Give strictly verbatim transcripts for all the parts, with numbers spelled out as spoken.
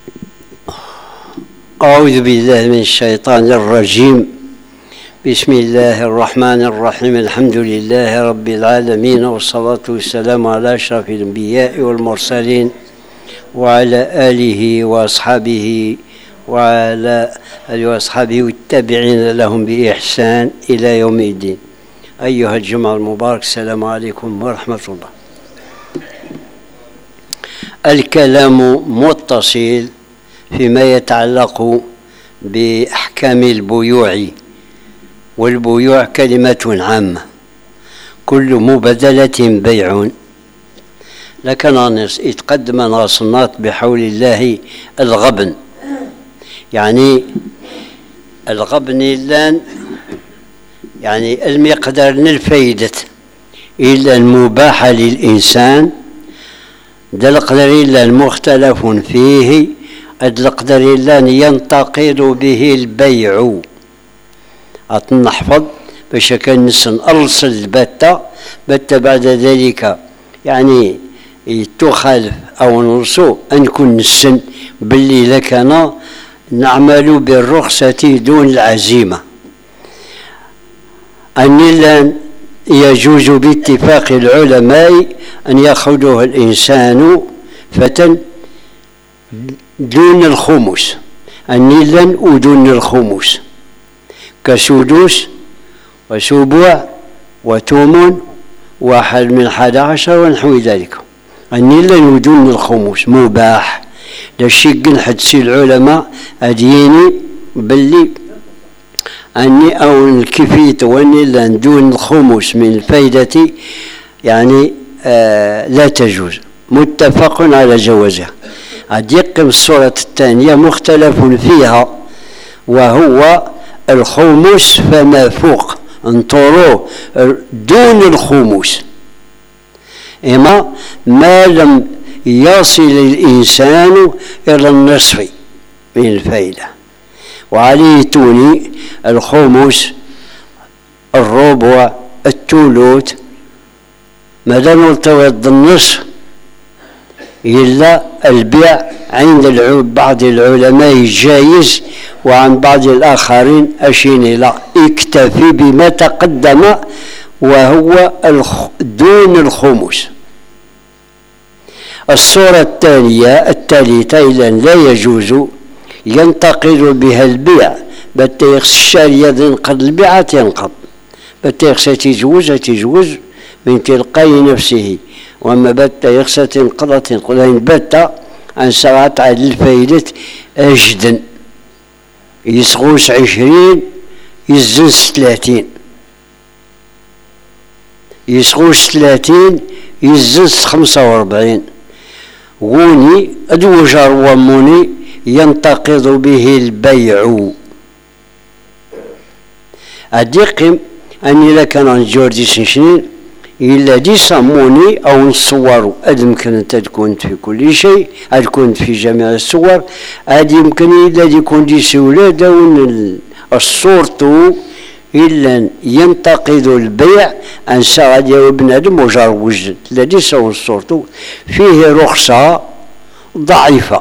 أعوذ بالله من الشيطان الرجيم. بسم الله الرحمن الرحيم. الحمد لله رب العالمين، والصلاة والسلام على أشرف الأنبياء والمرسلين وعلى آله وأصحابه وعلى آله وأصحابه والتابعين لهم بإحسان إلى يوم الدين. أيها الجمعة المبارك، السلام عليكم ورحمة الله. الكلام متصل فيما يتعلق بأحكام البيوع، والبيوع كلمة عامة، كل مبادلة بيع. لكن يتقدم ناصنات بحول الله الغبن، يعني الغبن اللان يعني المقدار الفايدة إلا المباح للإنسان، ده القدر إلا المختلف فيه، القدر إلا ينتقد به البيع. أتنحفظ باش كان نسن أرسل البتة بتة بعد ذلك يعني تخالف أو نرسو أن كن نسن باللي لكنا نعمل بالرخصة دون العزيمة. أن يجوز باتفاق العلماء أن يأخذه الإنسان فتى دون الخمس، النيلا ودون الخمس، كسدوس وسبوع وثمن واحد من حدا عشر ونحو ذلك. النيلا ودون الخمس مباح. لشق حدسي العلماء أديني باللي أني أو الكفيت والنيلا دون الخمس من الفائدة يعني آه لا تجوز، متفق على جوازها. أديكم الصورة الثانية مختلف فيها، وهو الخمس فما فوق، انطروه دون الخمس، إما ما لم يصل الإنسان إلى النصف من الفائدة، وعليه توني الخمس، الربع، الثلث، ما دام التوت النصف إلا البيع عند بعض العلماء جائز، وعن بعض الآخرين أشين لا، اكتفي بما تقدم وهو دون الخمس. الصورة الثانية الثالثة إذا لا يجوز ينتقل بها البيع، بتيخس الشارية ينقض البيعة تنقض، بتيخس تجوز تجوز من تلقاء نفسه، وما بت يخسى تنقضى تنقضى إن بت عن ساعات على الفايدة أجدا يسغوس عشرين يزنس ثلاثين، يسغوس ثلاثين يزنس خمسة وأربعين، غوني أدوجر وموني ينتقض به البيع. أديقم أني لكن عن جوردي سنشنين إلا دي صموني أو نصوروا، أد يمكن أن تكون في كل شيء، أد كنت في جميع الصور، أد يمكن إلا دي كون دي سولادة ون الصورة إلا ينتقد البيع أن سعد يا ابن آدم وجار وجد الذي سوى الصورة فيه رخصة ضعيفة،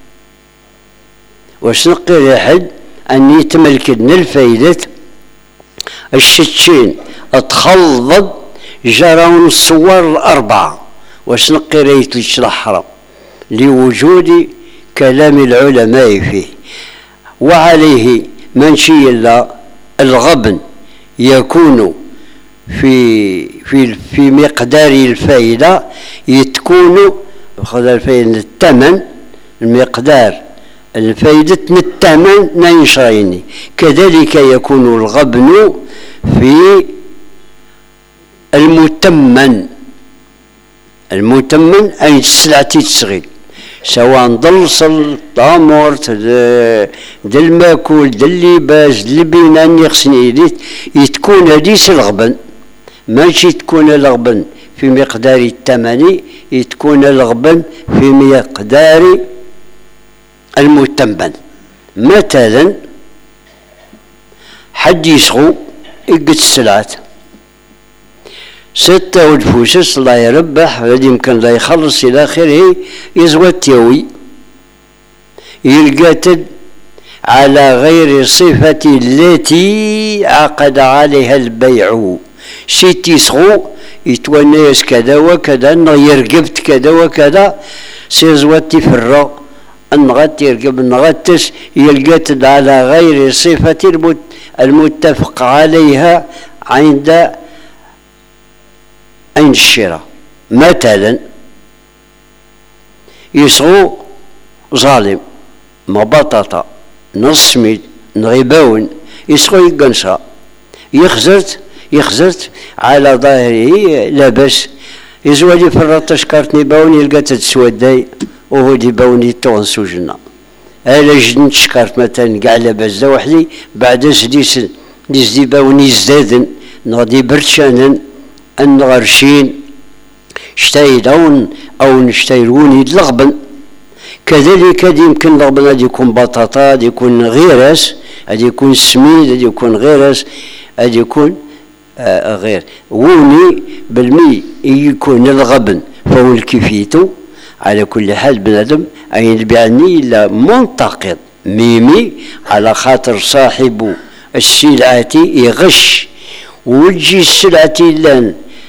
وسنقل أحد أن يتملكن الفايدة الشتشين اتخلض جرون الصور الأربعة، وسنقي ريت للشرح حرام لوجود كلام العلماء فيه. وعليه منشي الله الغبن يكون في في في مقدار الفائدة، يتكون خذ الفائدة الثمن المقدار الفائدة من الثمن نيشريني، كذلك يكون الغبن في المتمن. المتمن أي السلعة تشغل، سواء ضلصل طامور د الماكول د اللباس د البناء يخصني يديت يتكون هديس الغبن، ماشي تكون الغبن في مقدار الثمن، يتكون الغبن في مقدار المتمن. مثلا حد يسغو يقد السلعات ستة ودفوسس الله يربح، هذا يمكن لا يخلص إلى آخره، يزوى التيوي يلقاتد على غير صفة التي عقد عليها البيع. سيتي صغو يتونيس كذا وكذا، يرقبت كذا وكذا، سيزواتي فرا النغت يرقب النغتس، يلقاتد على غير صفة المتفق عليها عند عند الشراء. مثلا يصغو ظالم ما بطاطا نص ميد نغيباون يصغو يقنصا، يخزرت يخزرت على ظاهره لاباس، يزوالي في الرطش كارتني باون يلقى تتسوداي وهو دي باوني تونسو جنا. الا جن تشكرت مثلا كاع لاباس دا وحدي بعد سديس ديس دي باوني زدادن نغدي برشانن النغرشين شتايدون او نشتايروني لغبن. كذلك هذا يمكن لغبن هذا يكون بطاطا، هذا يكون غيرس، هذا يكون سميد، هذا يكون غيرس، هذا يكون آه غير ووني بالمي يكون الغبن فهو الكفيتو. على كل حال بنادم أين بيعني إلا منتقد ميمي على خاطر صاحب السلعة يغش وجي السلعة لان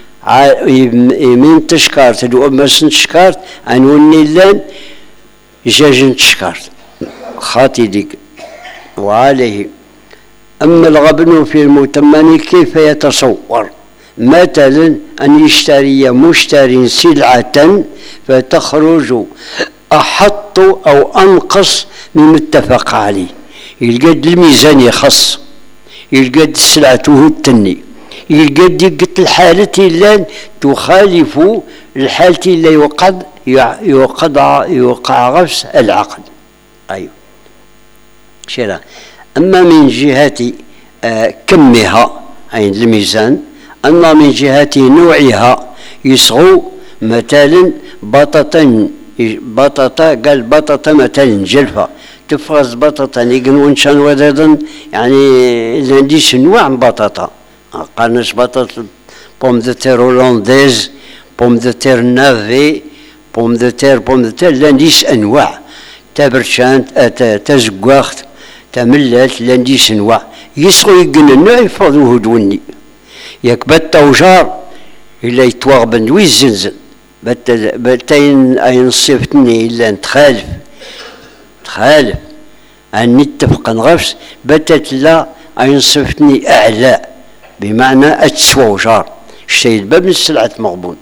من تشكارت لو أما سنتشكارت عنوني لان جاجن تشكارت خاطي ديك. وعليه أما الغبن في المتمن كيف يتصور؟ مثلا أن يشتري مشتري سلعة فتخرج أحط أو أنقص من متفق عليه، يلقى الميزان يخص، يلقى سلعته التني، يلقى دقة الحالة اللي تخالف الحالة اللي يوقع يوقع يوقع غفس العقد. أيوه شراء. أما من جهة آه كمها عند الميزان، أما من جهة نوعها يصغو مثلا بطاطا بطاطا قال بطاطا مثلا جلفة تفرز بطاطا يقنون شان ودادا يعني لنديش نوع من بطاطا قالناش بطاطا بوم دو تير هولنديز، بوم دو تير نافي، بوم دو تير بوم دو تير لنديش أنواع تابرشانت تزقاخت تملات لنديش انواع يسغو يقن النوع يفضوه دوني ياك بات وجار الا يتواغبن ويزنزن بات باتين اين صفتني الا نتخالف تخالف ان نتفق نغفس باتت لا اين صفتني اعلى بمعنى اتسوى وجار شتي الباب من السلعة مغبون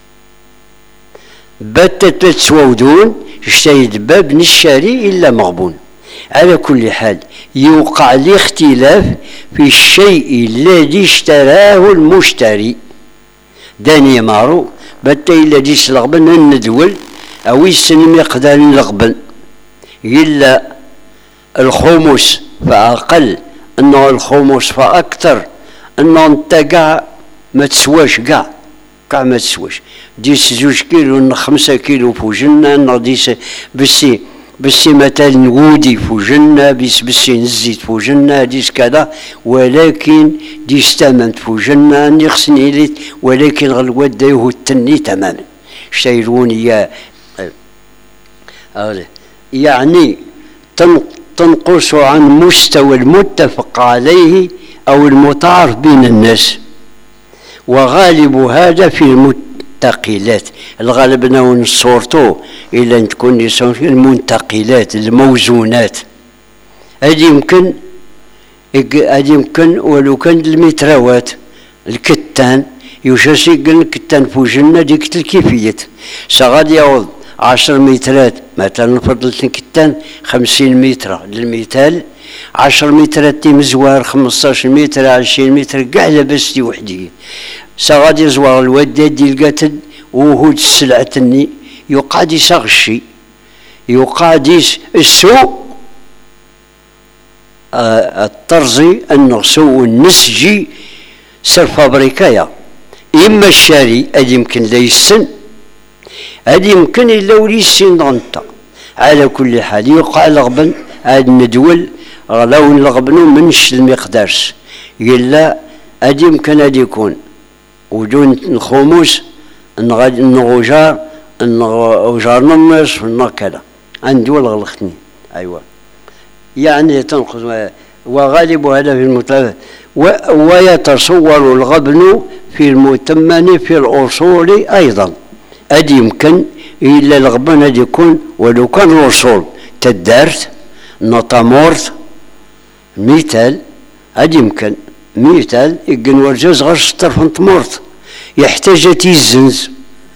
باتت تسوى ودون شتي الباب من الشاري الا مغبون. على كل حال يوقع الاختلاف في الشيء الذي اشتراه المشتري داني مارو بتا الذي سلغبن الندول او يسن مقدار لغبن الا الخمس فاقل انه الخمس فاكثر انه انت كاع ما تسواش كاع كاع ما تسواش ديس زوج كيلو خمسة كيلو فوجنا انه ديس بسي بس مثلا ودي فوجنا بس بس نزيد فوجنا ديس كذا ولكن ديس تمام فوجنا نخصني ليت ولكن غلوات دايوه التني تماما شايروني يا يعني تنقص عن مستوى المتفق عليه او المتعارف بين الناس. وغالب هذا في المت المنتقلات الغالب ناون صورتو إلا أن تكون يسون المنتقلات الموزونات هذه يمكن هذه يمكن ولو كان المتراوات الكتان يوشاسي قل الكتان فوجنا ديك الكيفية سغاد يعوض عشر مترات مثلا فضلت الكتان خمسين متر للمثال عشر مترات مزوار خمسطاش متر عشرين متر كاع لاباس دي وحدي سغاد يزوار الوداد يلقاتد وهود السلعتني يقعد يسغشي يقعد السوق آه الطرزي النغسو النسجي سر فابريكايا إما الشاري هذا يمكن لا يسن هذا يمكن إلا ولي السن غنطا. على كل حال يوقع لغبن هاد ندول غلاو لغبنو منش المقدارس إلا هذا يمكن هذا يكون ودون الخموس النغوجار النغوجار نصف كذا عندي ولا غلطني أيوة، يعني تنقص. وغالب هذا في المطلق. ويتصور الغبن في المتمن في الأصول أيضا. أد يمكن إلا الغبن أد يكون ولو كان الأصول تدارت نطمورت مثال. أد يمكن مثال يقن ورجاز غير ستر نطمورت يحتاج تيزنز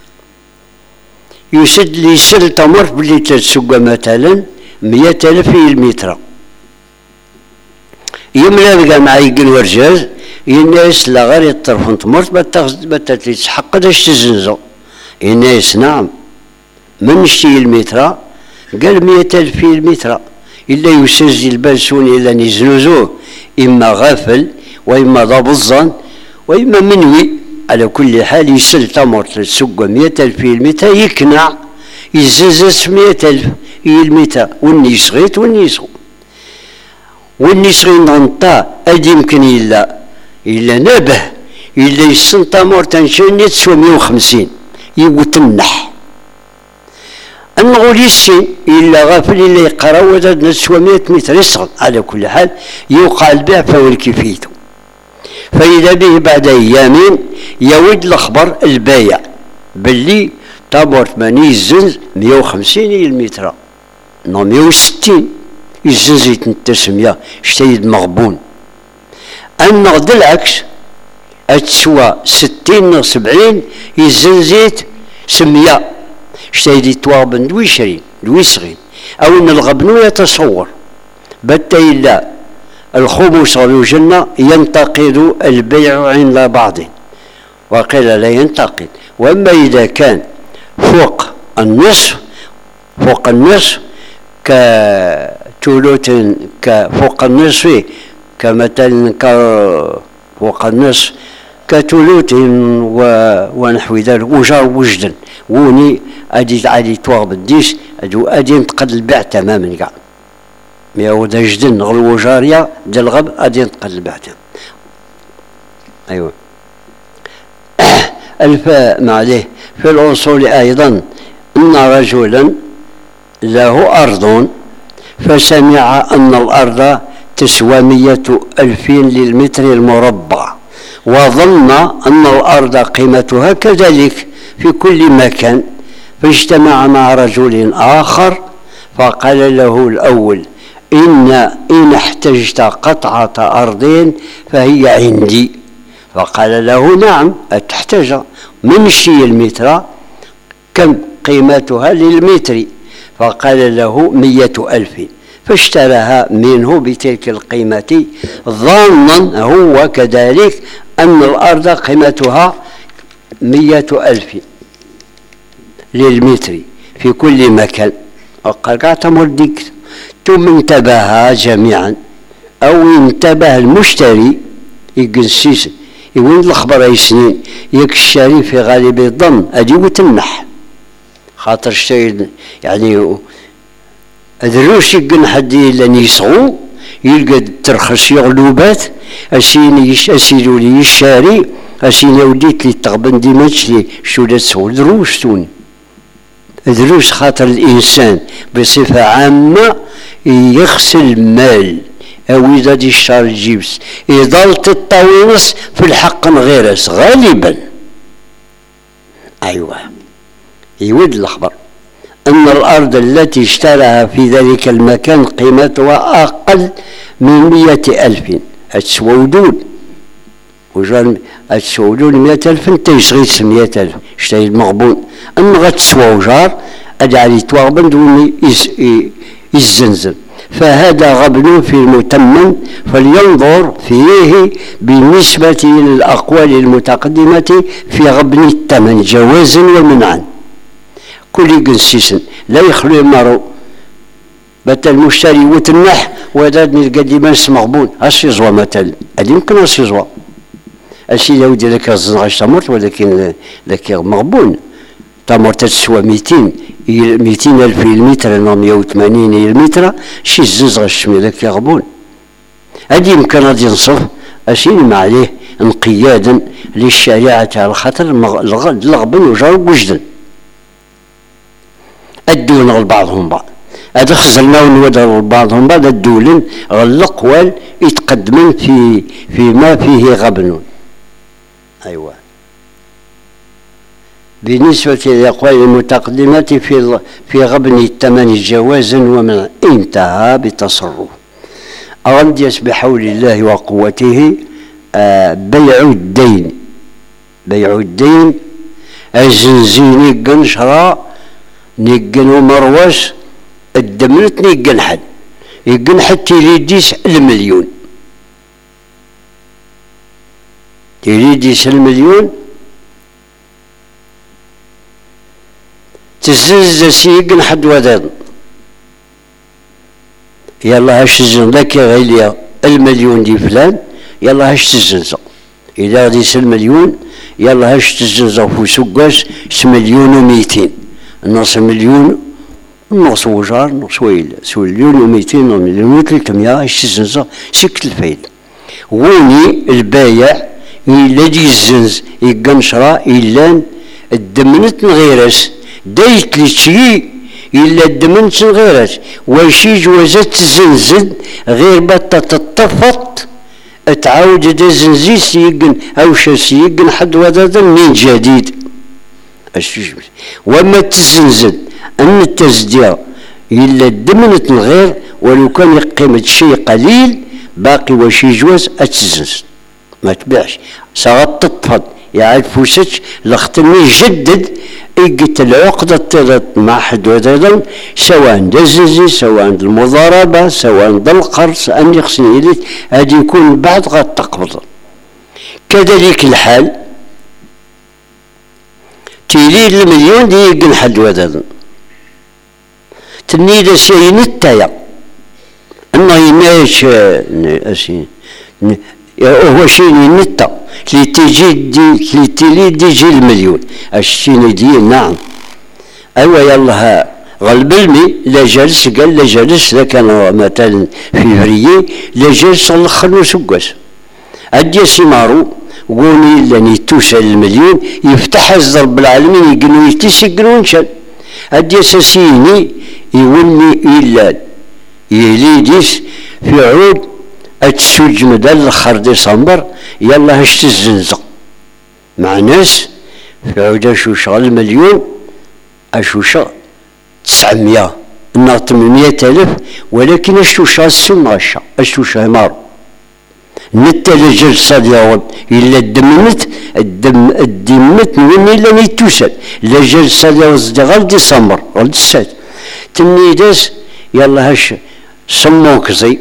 يسد لي يسد تمورت بلي تسوق مثلا مية ألف في المتر يملا بقى مع يقن ورجاز الناس لا غير يطرف نطمورت بتاخذ تحقق اش تزنزو الناس نعم من شتي المتر قال مية ألف في المتر إلا يسجل بلسون إلا نزنوزوه إما غافل وإما ضبظا وإما منوي. على كل حال يسل تمرت السوق مية ألف في المتر يكنع يززز مية ألف في المتر والني صغيت والني صغو والني صغير نغنطا أد يمكن إلا إلا نبه إلا يسن تمرت تنشني تسوى مية وخمسين يقتنح النغول السين إلا غافل إلا يقرأ وزاد نسوى مئة متر يصغر. على كل حال يوقع البيع فور كيفيته. فإذا به بعد أيام يود الأخبر البايع باللي تابورت ماني يزنز مية وخمسين المتر نو مية وستين يزنز يتنتسمية شتيد مغبون. النغد العكس أتسوى ستين سبعين يزنزيت سمية شتيدي توابن دويشرين دويسغين. أو أن الغبن يتصور بتا إلا الخمس والجنة ينتقد البيع عند بعض وقيل لا ينتقد. وأما إذا كان فوق النصف فوق النصف كثلث كفوق النصف كمثلا فوق النصف كثلث ونحو ذلك وجار وجدا وني أدي أدي توغب الديس أدو أدي ينتقد البيع تماما كاع مي هو دا جدن غلو جارية ديال الغب أدي ينتقد البيع تماما. أيوة. الفاء معليه في الأصول أيضا أن رجلا له أرض فسمع أن الأرض تسوى مية ألف للمتر المربع وظن أن الأرض قيمتها كذلك في كل مكان فاجتمع مع رجل آخر فقال له الأول إن إن احتجت قطعة أرض فهي عندي. فقال له نعم أتحتاج من شي المتر كم قيمتها للمتر؟ فقال له مية ألف فاشتراها منه بتلك القيمة ظانا هو كذلك أن الأرض قيمتها مية ألف للمتر في كل مكان. وقال اعتمر ديك ثم انتبه جميعا أو انتبه المشتري يقنسيس يقول الخبر أي سنين يك الشاري في غالب الظن أدي وتنح خاطر اشتري يعني أدروش يقن حد لن يسعو يلقى ترخص يغلوبات أسيني أسيلو لي الشاري أسيني وديت لي تغبن ديماتش لي شو لا تسعو دروش توني دروش خاطر الإنسان بصفة عامة يغسل المال أو إذا دي الشهر الجيبس إضالة الطاوينس في الحق غيرس غالبا. أيوة يود الأخبر أن الأرض التي اشتراها في ذلك المكان قيمتها أقل من مئة ألف أتسوى ودود وجال أتسوى ودود مئة ألف انت يصغيت مئة ألف اشتري المغبون أما غتسوى وجار أجعل يتوغبن دوني يزنزل. فهذا غبن في المتمم فلينظر فيه بالنسبة للأقوال المتقدمة في غبن الثمن جوازا ومنعا. كل قنسيسن لا يخلو المرء بات المشتري وتنح وذادني القديمان مغبون اش يزوى مثلا هذا يمكن اش يزوى اشي لو دير لك الزنغاش تمرت ولكن لك مغبون تمرت تسوى مئتين مئتين ألف المتر مئة وثمانين المتر شي الزنغاش لك غبون هذا يمكن غادي ينصف اشي ما عليه انقيادا للشريعة على خاطر الغبن وجار وجدا الدون بعضهم بعض. هذا خزرنا ونودر بعضهم بعض الدول الأقوال يتقدمون في فيما فيه غبن. أيوة. بالنسبة للأقوال المتقدمة في في غبن الثمن جوازا ومن انتهى بتصرف. أغنديس بحول الله وقوته آه بيع الدين بيع الدين الزنزيني قنشرة نيقن ومروس الدمنت نيقن حد يقن حد تريديس المليون تريديس المليون تزز سيقن حد وداد يلا هاش تزن ذاك غيليا المليون دي فلان يلا هاش تزنزا إذا غادي المليون يلا هاش تزنزا في سكاس مليون وميتين نص مليون نص وجار نص ويل سو مليون وميتين مليون وثلاثمية هاش تزنزا سكت الفايدة ويني البايع إلا دي الزنز يقنشرا إلا الدمنت غيرس دايت لشي إلا الدمنت غيرس وشي جوازات تزنزد غير بطة تطفط تعاود دا زنزي سيقن أو شا سيقن حد ودادا من جديد وما تزنزد أن التزدية إلا الدمنت الغير ولو كان قيمة شيء قليل باقي وشي جواز أتزنزد ما تبيعش صارت تطفط يعاد فوسك لختني يجدد يقت العقدة تلت مع حد ودادا سواء دزنزي سواء المضاربة سواء القرص أن يخصني إليك هذا يكون بعد غاد تقبض. كذلك الحال تيلي المليون دي يقن حد ودادا تنيد سي نتايا انه يناش اسي هو شيني نتا كلي تيجي دي كلي تيلي دي جي المليون الشيني دي نعم ايوا يلا غلب المي لا جالس قال لا جالس لا كان مثلا في فريي لا جالس الاخر سكاس ادي سيمارو قوني لاني توصل المليون يفتح رب العالمين يقنو يتيس يقنو نشان ادي ساسيني يولي الا يليديس في عود اتسوج مدال الاخر ديسمبر يلا هشت الزنزق مع ناس في عود اشوشا المليون اشوشا تسعمية انها ثمانمية الف ولكن اشوشا السن غشا اشوشا مارو نتا لجل صديق إلا الدمنت الدم الدمت من إلا نيتوسل لجل صديق صديق ديسمبر غلد الساد تنيداس يلا هاش سموك زي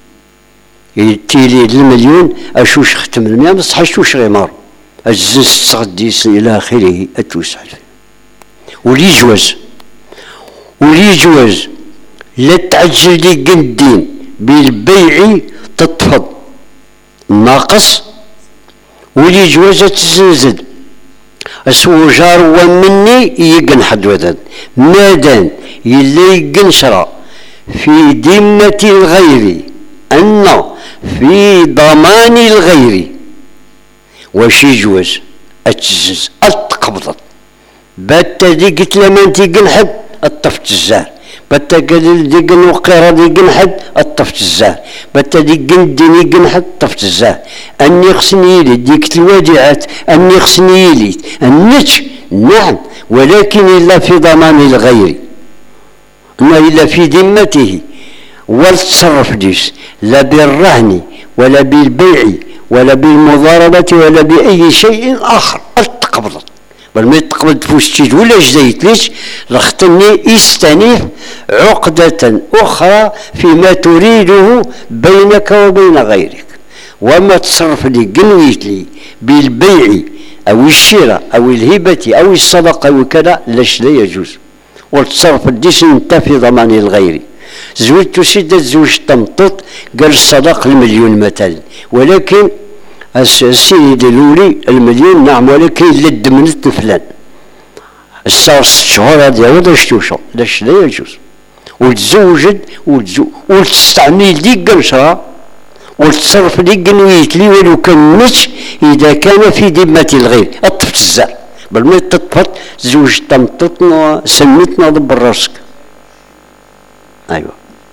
تيلي المليون أشوش ختم المياه بصح أشوش غمار الزنس تغديس إلى آخره أتوسع ولي جواز ولي جواز لا تعجل لي قندين بالبيع تطفض ناقص ولي جوازة تزنزد السوجار ومني يقن حد وداد مادان يلي يقن شرا في ذمة الغير أن في ضمان الغير وشي جواز أتزز أتقبضت باتا دي قلت لما انت يقن حد أطفت الزهر باتا قال دي قن وقيرة دي قن حد الطفت الزهر باتا دي قن ديني قن حد طفت الزهر أني خصني يلي ديك الوديعات أني خصني يلي النتش نعم ولكن إلا في ضمان الغير ما إلا في ذمته والتصرف ديس لا بالرهن ولا بالبيع ولا بالمضاربة ولا بأي شيء آخر تقبضت بل ما يتقبض فوستيج ولا جديت ليش لختني يستنيف عقدة أخرى فيما تريده بينك وبين غيرك وما تصرف لي قنويت لي بالبيع أو الشراء أو الهبة أو الصدقة أو كذا لاش لا يجوز والتصرف الديس انت في ضمان الغير زوجت سيدة زوج تمطط قال الصدق المليون مثلا ولكن السيد الأولي المليون نعم ولكن لد من فلان الصار ست شهور هذا هو شتوشا لاش لا يجوز وتزوجد وتستعمل ديك قنشرة وتصرف ديك قنويت لي ولو كان نتش إذا كان في ذمة الغير أطفت الزر بل ما تطفت زوج تمططنا سنتنا ضب راسك أيوة.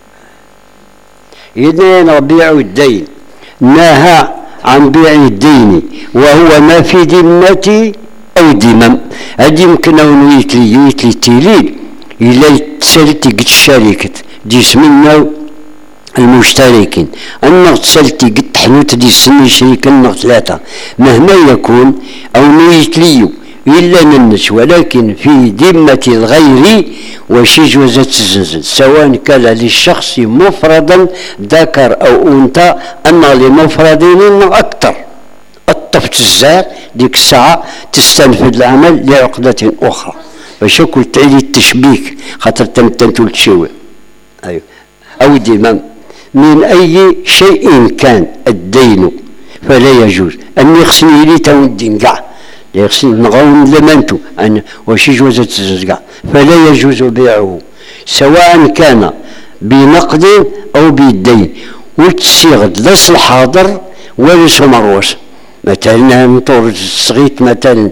إذن بيع الدين نهى عن بيع الدين وهو ما في ذمتي أو ذمم. هذه يمكن أن يتلي يتلي التيليل إلا يتسالتي قد الشركة دي اسمنا المشتركين أنه تسالتي قد حنوت دي سن شريك أنه ثلاثة مهما يكون أو نيتليو إلا ننش، ولكن في ذمة الغير وشي جوزة الزنزل سواء كان للشخص مفردا ذكر أو أنثى أن لمفردين أكثر. الطفت الزار ديك الساعة تستنفذ العمل لعقدة أخرى باش كل تعيد التشبيك خاطر تمتنتو تشوي. أيوة. أو ذمم من أي شيء كان الدين فلا يجوز أن يخصني لي تو الدين كاع يخصني نغاون لمنتو أن وشي جوزة الزنزل فلا يجوز بيعه سواء كان بنقد أو بالدين وتسيغ لص الحاضر ولس مروس. مثلا نطور الصغيت مثلا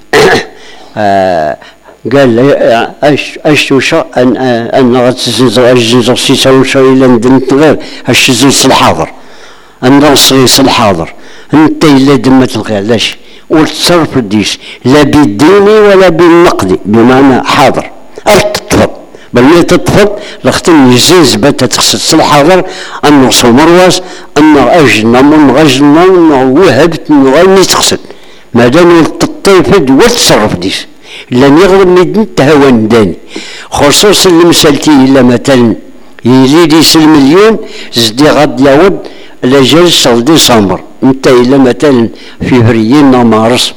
آه قال اش اش وشا ان ان غتزنزر الزنزر سيسا وشا الى ندنت غير اش الزنزر الحاضر ان الصغيص الحاضر انت الا دمت الغير لاش وتصرف الديش لا بالدين ولا بالنقد بمعنى حاضر ارتطفض بل ما تطفض لختم يزيز بات تخصص الحاضر انه صمرواس انه اجنا من غجنا انه وهبت انه غير تخصد ما دام تطيفد وتصرف ديش لن يغلب مدن تهوان داني خصوصا المسالتي الا مثلا يزيد يسل مليون زدي غد يعود لجل شهر ديسمبر انت الا مثلا فيفريين مارس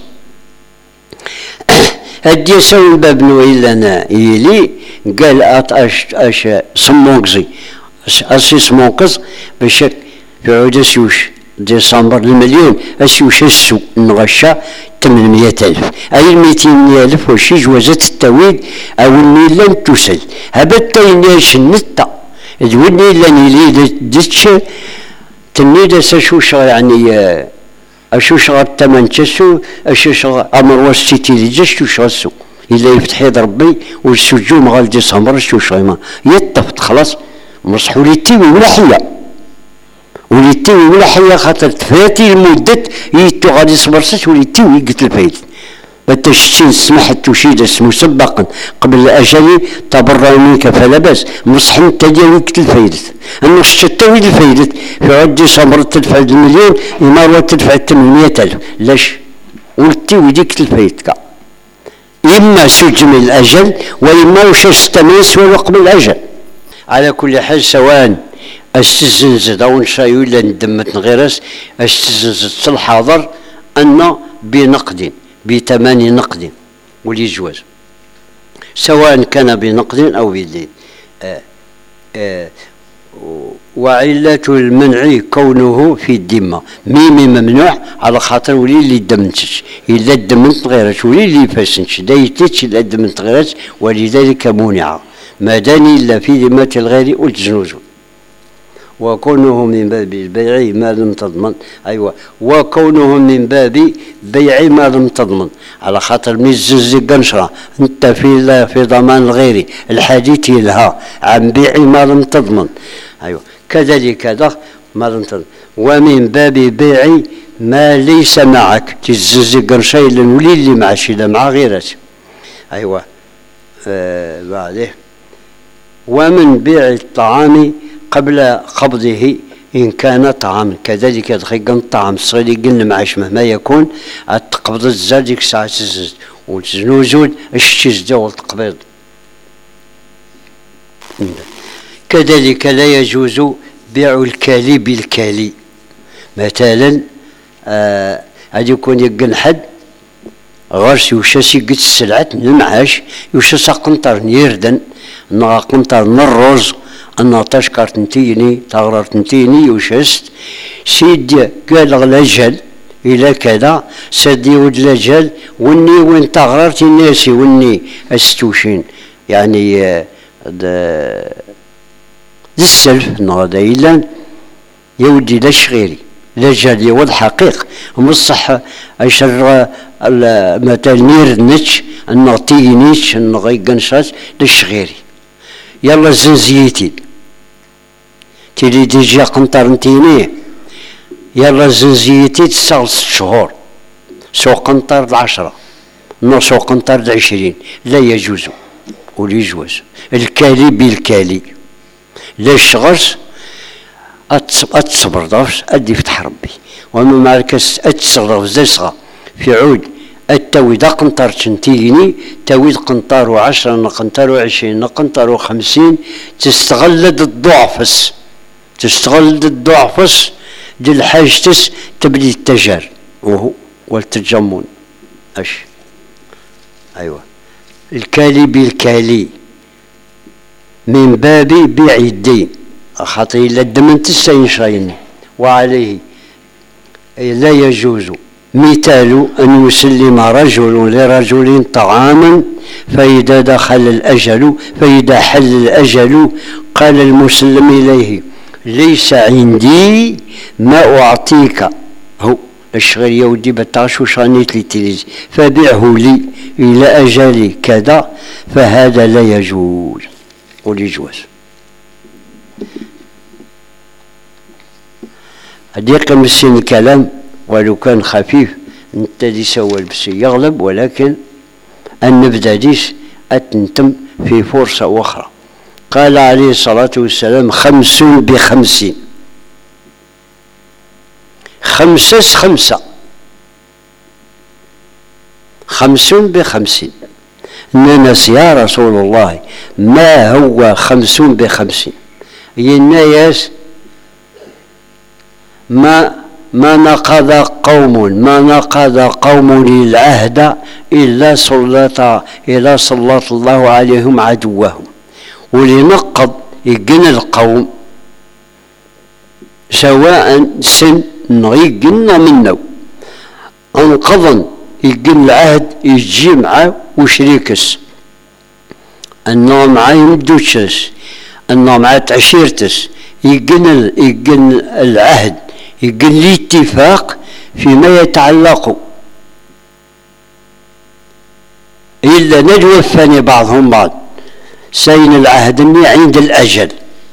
هدي يسوي الباب نويل انا يلي قال ات اش اش سموكزي اسي سموكز باش في عود سيوش ديسمبر المليون اسيوش السوق نغشا ثمانمية ألف أي مئتين ألف وشي جوازات التويد أو النيلان تسل هبت يناش النتا الودني لاني لي دتش تنيدا ساشوش يعني اشوش غير الثمن تسو اشوش امر وسيتي لي جشتو شاسو الا يفتح يد ربي والسجوم غال ديسمبر شوش ما يطفت خلاص مصحوا لي تيوي ولا حيه وليتي ولا حيه خاطر تفاتي المدة يتو غادي صبرت وليتي قلت الفايد بتشتين سمحت وشيدس مسبقا قبل الاجل تبرع منك فلا باس مصح انت ديال قلت الفايد انه شتاوي الفايد في عود ديسمبر تدفع المليون يمر تدفع ثمانمية ألف لاش ولتي وديك الفايد كا اما سجن الاجل واما وش استميس ولا قبل الاجل. على كل حال سواء استزنزد او نشاي ولا ندمت غيرس استزنزد الحاضر ان بنقد بثمن نقد ولجواز سواء كان بنقد او بدين. آه آه وعلة المنع كونه في الذمة ميمي ممنوع على خاطر ولي اللي دمنتش الا دمنت غيرش ولي اللي فاسنش دايتش الا دمنت غيرش ولذلك منع ما داني الا في ذمة الغير والجنوز. وكونه من باب البيع ما لم تضمن ايوه وكونه من باب بيع ما لم تضمن على خاطر ميزز قنشره انت في في ضمان الغير الحديث لها عن بيع ما لم تضمن ايوه كذلك هذا ما لم تضمن. ومن باب بيع ما ليس معك تزز قنشه الا نولي اللي معش الا مع غيرك ايوه آه بعده. ومن بيع الطعام قبل قبضه إن كان طعام كذلك دقيقا الطعام الصغير قلنا معاش مهما يكون تقبض الزاد ديك الساعة تزز وتزنوزود اش تزدا والتقبيض. كذلك لا يجوز بيع الكالي بالكالي مثلا هذا آه يكون يقن حد غرس يوشاسي قد السلعة المعاش يوشاسا قنطر نيردن نغا قنطر الرز أنا تشكرتنتيني تغررتنتيني وشست سيد قال الأجل إلى كذا سدي ود الأجل وني وين تغررت الناسي وني أستوشين يعني ذا السلف نغدا إلا يودي لاش غيري الأجل يود حقيق ومصح أشر مثلا نير نتش النغتي نيتش النغي قنشات لاش غيري يلا زنزيتي تيلي ديجا قنطر نتينيه يلا زنزيتي تسعة ست شهور سو قنطر العشرة نو سو قنطر العشرين لا يجوز ولي يجوز الكالي بالكالي لا الشغرس أتصبر ضرس أدي فتح ربي وما معركس أتصغر زسغة في عود التويد قنطر تنتيني تويد قنطر وعشرة نقنطر وعشرين نقنطر وخمسين تستغلد الضعفس تستغلد الضعفس ديال حاجتس تبدي التجار وهو والتجمون اش ايوه الكالي بالكالي من باب بيع الدين خاطر الا دمنت السينشين وعليه لا يجوز مثال أن يسلم رجل لرجل طعاما فإذا دخل الأجل فإذا حل الأجل قال المسلم إليه ليس عندي ما أعطيك هو الشغل يودي بتعشو شانيت لي تليزي فبيعه لي إلى أجل كذا فهذا لا يجوز قول يجوز أديق مسين الكلام ولو كان خفيف نتدي سوى بس يغلب ولكن النبذة ديس أتنتم في فرصة أخرى قال عليه الصلاة والسلام خمسون بخمسين خمسة خمسة خمسون بخمسين ننس يا رسول الله ما هو خمسون بخمسين الناس ما ما نقض قوم ما نقض قوم العهد إلا سلط إلا سلط الله عليهم عدوهم ولنقض يجن القوم سواء سن يجن منه انقضن يجن العهد يجي معه وشريكس انه معاه يمدوتشس انه معاه عشيرتس يجن يجن العهد يقول لي اتفاق فيما يتعلق إلا نتوفاني بعضهم بعض سين العهد اني عند الأجل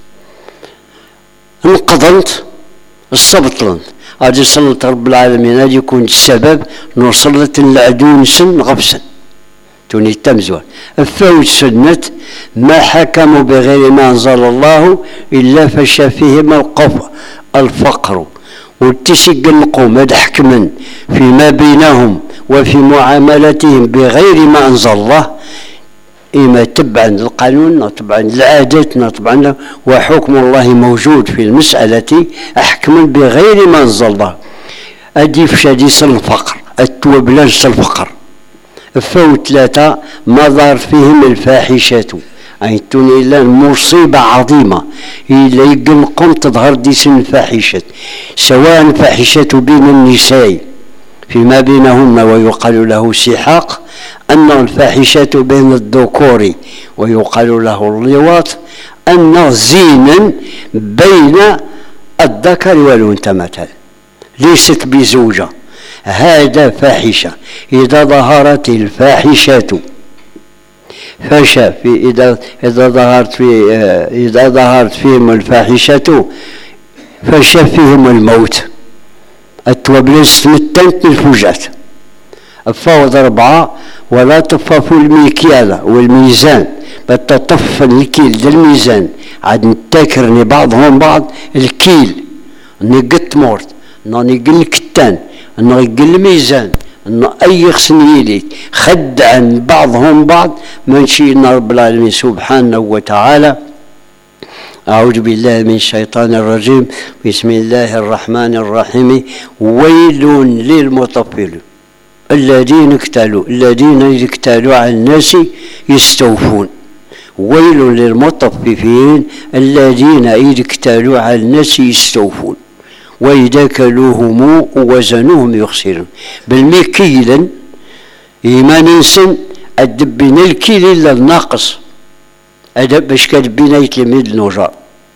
انقضنت الصبطلنت هذه صلة رب العالمين هذا يكون السبب نوصلت العدو نسن غبسا توني تمزوان الفوت سنة ما حكموا بغير ما أنزل الله إلا فشى فيهم القف الفقر والتسق القوم هذا حكما فيما بينهم وفي معاملتهم بغير ما أنزل الله إما تبعا للقانون تبعا لعادتنا تبعا وحكم الله موجود في المسألة أحكما بغير ما أنزل الله أدي فشاديس الفقر التوبلاج الفقر فوت ثلاثة ما ظهر فيهم الفاحشة أي توني إلا مصيبة عظيمة إلا يقنقم تظهر ديس الفاحشة سواء فاحشة بين النساء فيما بينهن ويقال له سحاق أن الفاحشة بين الذكور ويقال له اللواط أن زينا بين الذكر والأنثى مثلا ليست بزوجة هذا فاحشة إذا ظهرت الفاحشة فشى في إذا إذا ظهرت في إذا ظهرت فيهم الفاحشة فشى فيهم الموت التوبلس متنت الفجات الفوضى أربعة ولا تطففوا المكيال والميزان بتطف الكيل ده الميزان عاد نتاكرني بعضهم بعض الكيل نقط مورت نقل الكتان نقل الميزان أن أي خسنيلي خد عن بعضهم بعض من شيء رب العالمين سبحانه وتعالى أعوذ بالله من الشيطان الرجيم بسم الله الرحمن الرحيم ويل للمطفلين الذين اكتالوا الذين اكتالوا على الناس يستوفون ويل للمطففين الذين اكتالوا على الناس يستوفون وإذا كلوهم وزنوهم يخسرون بالمكيلا إيمان سن الدبين الكيل إلا الناقص هذا باش كدبينا يتلميذ النجار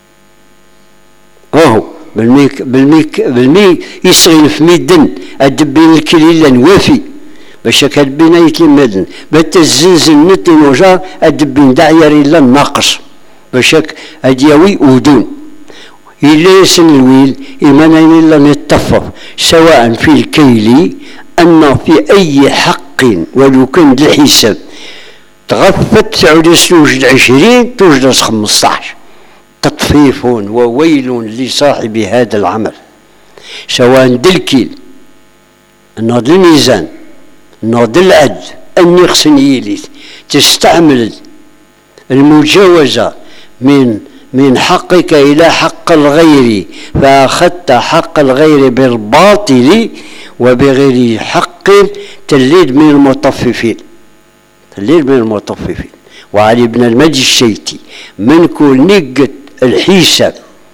أهو بالميك بالميك بالمي يسغل في ميدن الدبين الكيل إلا نوافي باش كدبينا يتلميذ بات الزنزل نت النجار الدبين داعير إلا الناقص باش أدياوي ودون إلا يسن الويل إيمانا إلا نتفق سواء في الكيل أن في أي حق ولو كان الحساب تغفت تعود توجد عشرين توجد خمسطاش. تطفيف وويل لصاحب هذا العمل، سواء دلكيل ناض الميزان ناض العد أني خصني تستعمل المجاوزة من من حقك إلى حق الغير، فأخذت حق الغير بالباطل وبغير حق تليد من المطففين تليد من المطففين. وعلي بن المجد الشيتي من كل نقت الحساب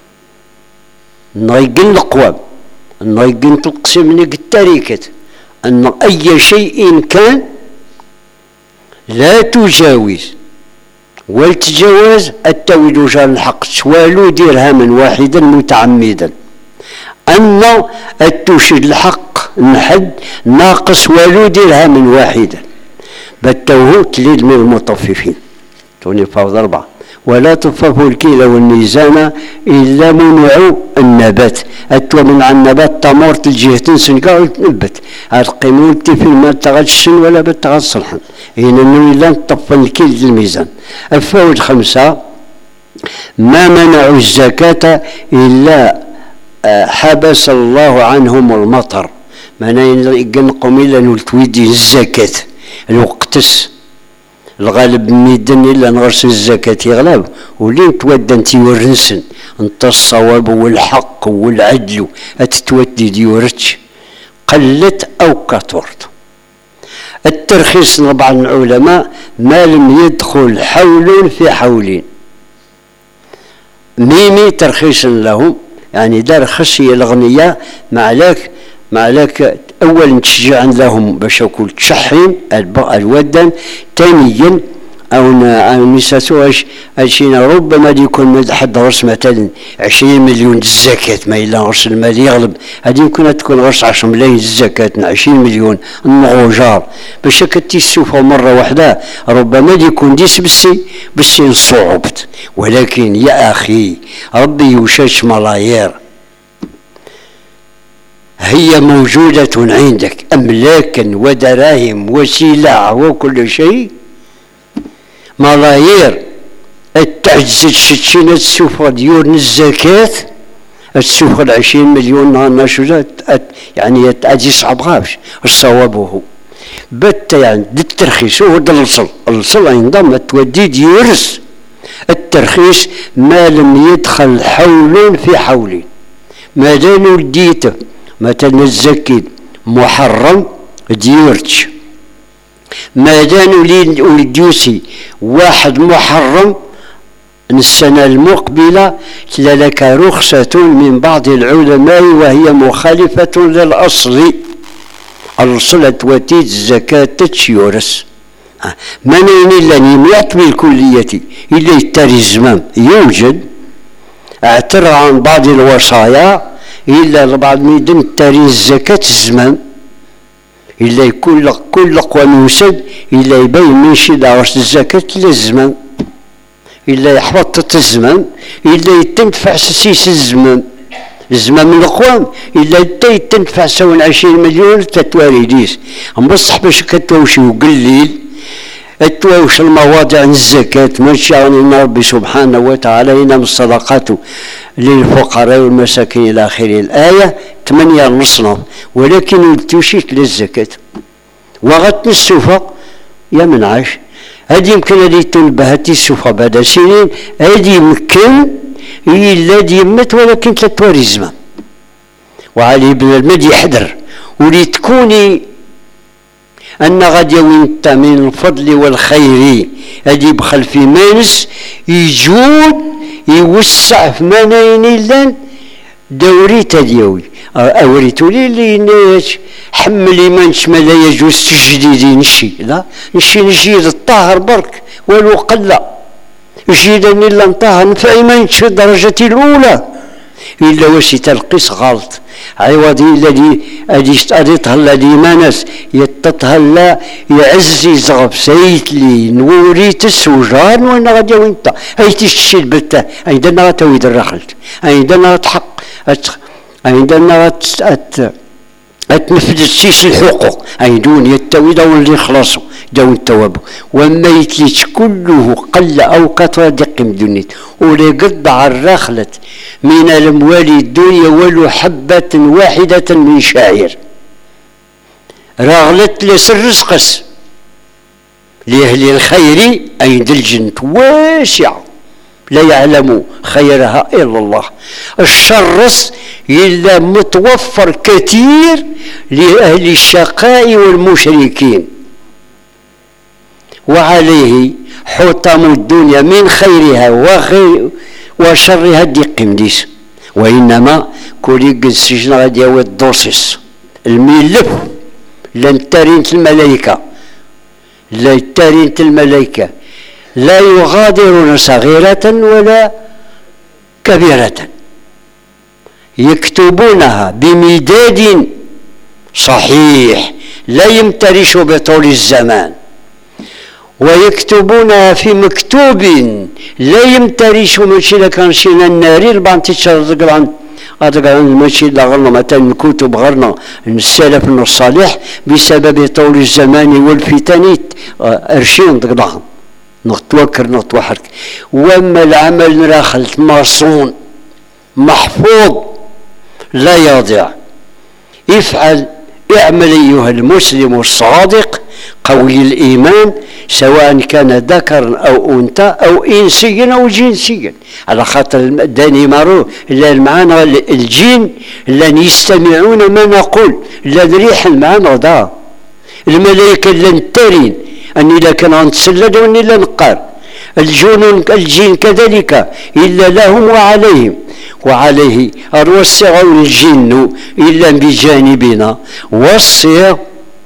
نيقن القوام نيقن تقسم نق التركة أن أي شيء كان لا تجاوز والتجاوز التويل جار الحق سوالو درهما واحدا متعمدا أن التوشد الحق نحد ناقص والو درهما واحدا بالتوهو تليد من المطففين توني فوض أربعة. ولا تطففوا الكيل والميزان إلا منعوا النبات أتوى من عن النبات تمرت الجهتين سنقا نبت القيمون تفل ما تغشن ولا بتغش صلحا إن إلا تطفن الكيل الميزان. الفوائد خمسة ما منعوا الزكاة إلا حبس الله عنهم المطر ما ينقم إلا نلتويدي الزكاة الوقتس الغالب ميدن إلا نغرس الزكاة يغلب ولين تودن تيورنسن انت الصواب والحق والعدل اتتودي ديورتش قلت أو كثرت. الترخيص بعض العلماء ما لم يدخل حول في حولين ميمي ترخيص لهم يعني دار خشية الأغنياء معلاك معلاك أولا تشجيعا لهم باش يكون تشحين الودن، ثانيا أو نساتوش أشينا ربما يكون حد غرس مثلا عشرين مليون الزكاة ما إلا غرس المال يغلب هذه يمكن تكون غرس عشر ملايين الزكاة عشرين مليون النغوجار باش كتي السوفة مرة واحدة ربما يكون ديس بسي بسي صعبت. ولكن يا أخي ربي يوشاش ملايير هي موجودة عندك أملاكا ودراهم وسلع وكل شيء ملايير التعجز الشتشينة السوفة ديور الزكاة السوفة العشرين مليون ناشوزات يعني أجي صعب غابش الصوابه بت يعني الترخيص هو الصل الصل عندما تودي ديورس الترخيص ما لم يدخل حول في حول ما دانو ديته مثلا الزكي محرم ديورتش ما دانو للديوسي واحد محرم السنة المقبلة لك رخصة من بعض العلماء وهي مخالفة للأصل الأصل توتيت الزكاة تشيورس من أين لن يعطي بالكلية إلا يتري الزمام يوجد اعترى عن بعض الوصايا إلا بعض ميدن تاري الزكاة الزمان إلا يكون كل قوان يسد إلا يبين من شي دارس الزكاة للزمان إلا يحبط الزمان إلا يتنفع سيس الزمان الزمان من القوام إلا يتنفع سوى عشرين مليون تتواليديس بصح باش كتوشي وقليل التواوش المواضع عن الزكاة من شاء ربي سبحانه وتعالى إنما الصدقات للفقراء والمساكين إلى آخر الآية ثمانية نصنف ولكن التوشيت للزكاة وغتني السوفة يا من عاش هذه يمكن هذه تنبهتي السوفة بعد سنين هذه يمكن هي الذي يمت ولكن تتواري الزمان. وعلي بن المدي يحذر ولي تكوني أن غادي وانت من الفضل والخير هذه بخل في مانس يجود يوسع في مناين اللان دوريت ديوي أوريتو لي اللي حملي مانش ما لا يجوز تجديدي نشي لا نشي نجيد الطاهر برك ولو قل جيدا إلا نطاهر نفعي مانش في الدرجة الأولى إلا واش تلقيس غلط عوضي الذي أدي تهلا دي مانس يتطهلا يعز يزغب سيت لي نوري تسوجان وانا غادي وانت هاي تشتي البتة عندنا تويد الرخلت عندنا تحق عندنا أت أتنفذ سيس الحقوق عندون يتويد واللي يخلصوا داو التواب وما يتليش كله قل أو كثر دق مدنيت ولي قطع الرخلة من الأموال الدنيا ولو حبة واحدة من شاعر راغلت لسر رزقس لأهل الخير عند الجنة واسعة لا يعلم خيرها إلا الله. الشرس إلا متوفر كثير لأهل الشقاء والمشركين، وعليه حطم الدنيا من خيرها وخير وشرها ديق مديس. وإنما كولي قد سجن غادي ياوي الدوسس الملف لن ترينت الملائكة لا ترينت الملائكة لا يغادرون صغيرة ولا كبيرة، يكتبونها بمداد صحيح لا يمترش بطول الزمان، ويكتبونها في مكتوب لا يمترش ماشي لكان شينا الناري البانتي تشرق أدقان ماشي لغرنا مثلا كتب غرنا السلف الصالح بسبب طول الزمان والفتن أرشين دقدان نتوكر نتوحرك. وما العمل راخلت مصون محفوظ لا يضيع. افعل اعمل أيها المسلم الصادق قوي الإيمان سواء كان ذكرا أو أنثى أو إنسيا أو جنسيا، على خاطر داني مارو لان معانا الجن لن يستمعون ما نقول لان ريح معانا دا الملائكة لن ترين أني لا كان نتسلد وأني لا نقار الجنون الجن كذلك إلا لهم وعليهم وعليه أروسع الجن إلا بجانبنا وصي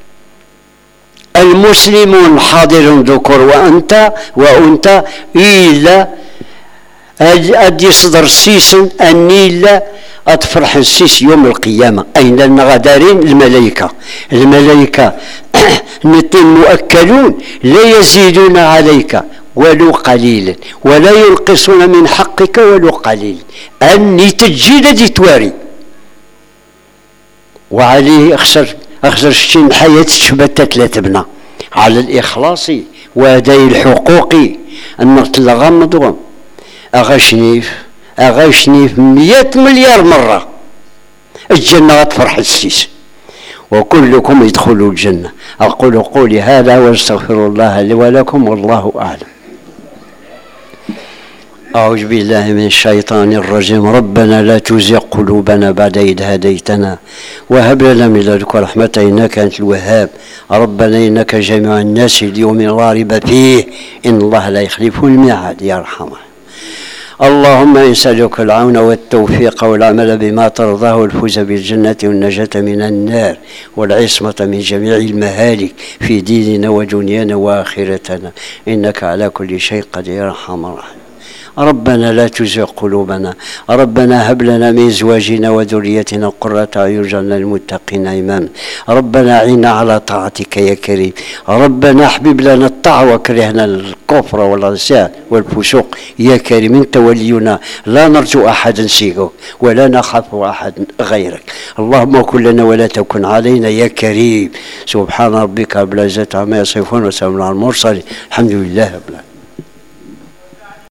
المسلمون حاضر ذكر وأنت وأنت إلا أدي يصدر سيسن أني لا أتفرح السيس يوم القيامة. أين النغدارين الملائكة الملائكة نتن مؤكلون لا يزيدون عليك ولو قليلا ولا ينقصون من حقك ولو قليل أني تجيل دي تواري. وعليه أخسر أخسر شين حياة شبتت لا تبنى على الإخلاص وأداء الحقوق أن تلغمضهم أغشنيف أغشنيف مئة مليار مرة الجنة تفرح السيس وكلكم يدخلوا الجنة. أقول قولي هذا واستغفر الله لي ولكم والله أعلم. أعوذ بالله من الشيطان الرجيم. ربنا لا تزغ قلوبنا بعد إذ هديتنا وهب لنا من لدنك رحمة إنك أنت الوهاب. ربنا إنك جميع الناس اليوم لا ريب فيه إن الله لا يخلف الميعاد يا أرحم. اللهم نسألك العون والتوفيق والعمل بما ترضاه والفوز بالجنة والنجاة من النار والعصمة من جميع المهالك في ديننا ودنيانا وآخرتنا إنك على كل شيء قدير يا أرحم الراحمين. ربنا لا تزغ قلوبنا ربنا هب لنا من ازواجنا وذريتنا قرة اعين واجعلنا للمتقين اماما. ربنا اعنا على طاعتك يا كريم. ربنا احبب لنا الطاعة وكرهنا الكفر والعصيان والفسوق يا كريم. انت ولينا لا نرجو احدا سواك ولا نخاف احد غيرك. اللهم كن لنا ولا تكن علينا يا كريم. سبحان ربك رب العزة عما يصفون وسلام على المرسلين الحمد لله رب العالمين.